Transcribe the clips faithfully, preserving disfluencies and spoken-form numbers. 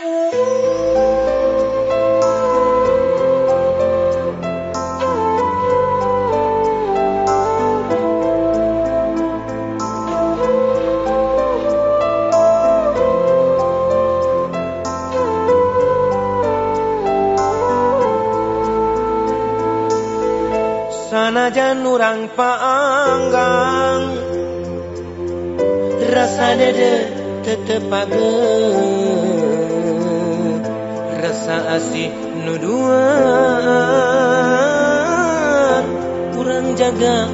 Sanajan urang paanggang rasa dede tetep pageuh, rasa asih nu duaan urang jaga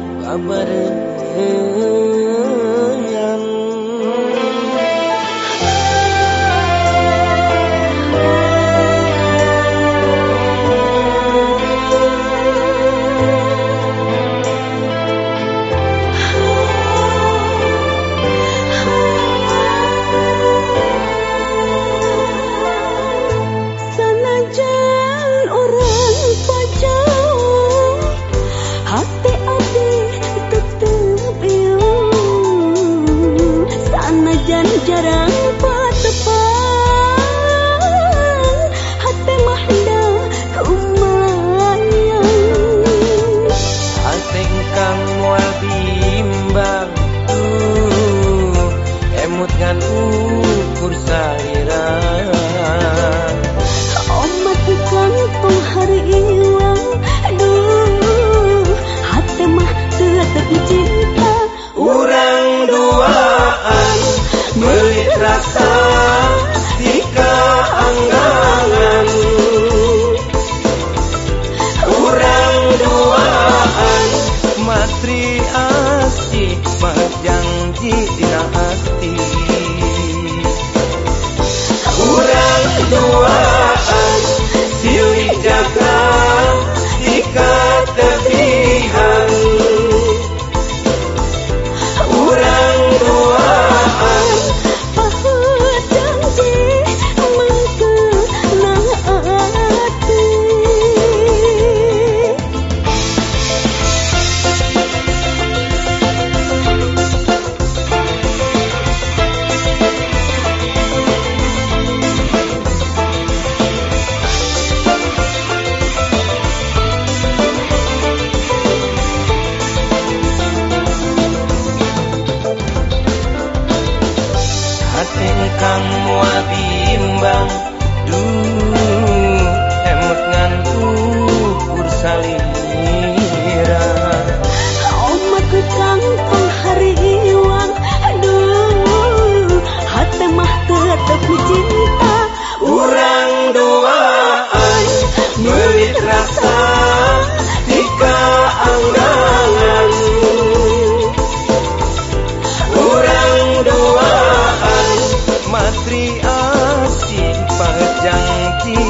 kabarengan. Jarang patepan hati mahda kumayan, hati engkang moal bimbang tuh emut ngan ukur sairang omat kantong hari ilang. Aduh hati mah tetep cinta urang duaan melit rasa di kaanggangan, urang duaan matri asih janji dina hati, urang duaan silih jaga di katepihan, urang duaan kang moal bimbang duh emut ngan ukur salira omat kantong hari iwang. Aduh hati mah tetep cinta urang duaan melit rasa di kaanggangan, urang duaan matri asih janji